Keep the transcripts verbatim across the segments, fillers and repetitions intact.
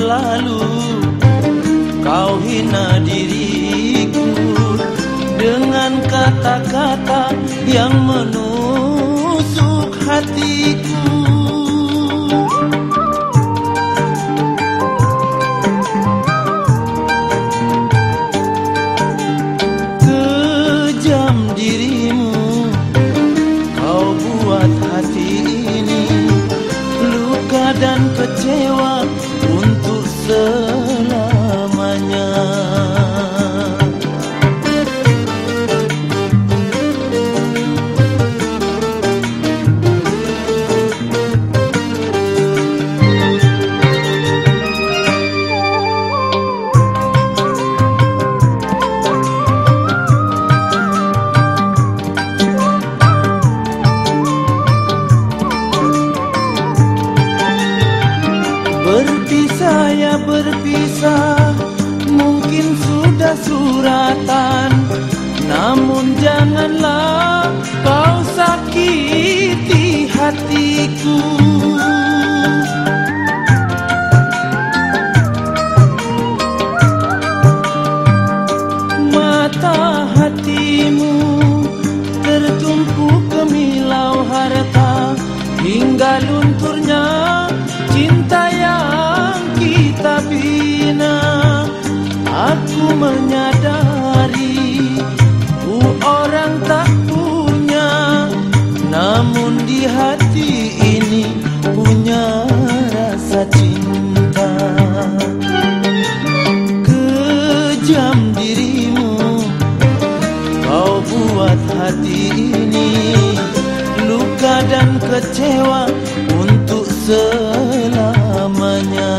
lalu kau hina diriku dengan kata-kata yang menusuk hatiku. Kejam dirimu, kau buat hati ini luka dan kecewa untuk selamanya. Berpisah ya berpisah, mungkin sudah suratan, namun janganlah kau sakiti hatiku. Mata hatimu tertumpu kemilau harta, hingga lunturnya cinta yang kita bina. Aku menyadari ku orang tak punya, namun di hati ini punya rasa cinta. Kejam dirimu, kau buat hati ini luka dan kecewa untuk selamanya.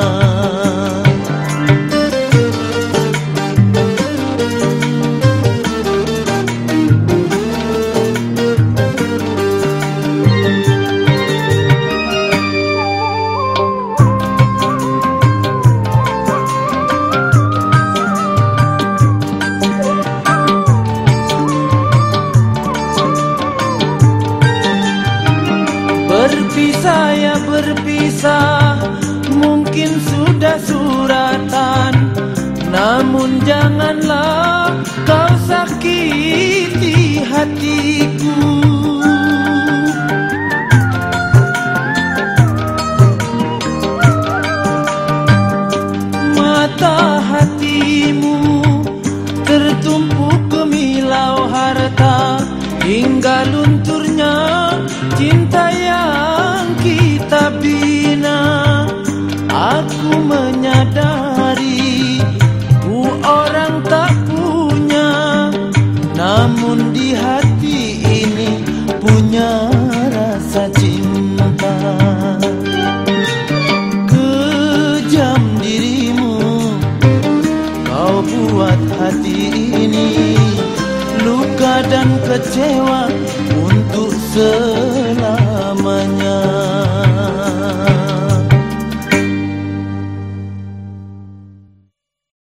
Berpisah ya berpisah, mungkin sudah suratan, namun janganlah kau sakiti hatiku. Mata hatimu tertumpu kemilau harta, hingga lunturnya cinta yang kita bina. Aku menyadari ku orang tak punya, namun di hati ini punya rasa cinta. Kejam dirimu, kau buat hati ini luka dan kecewa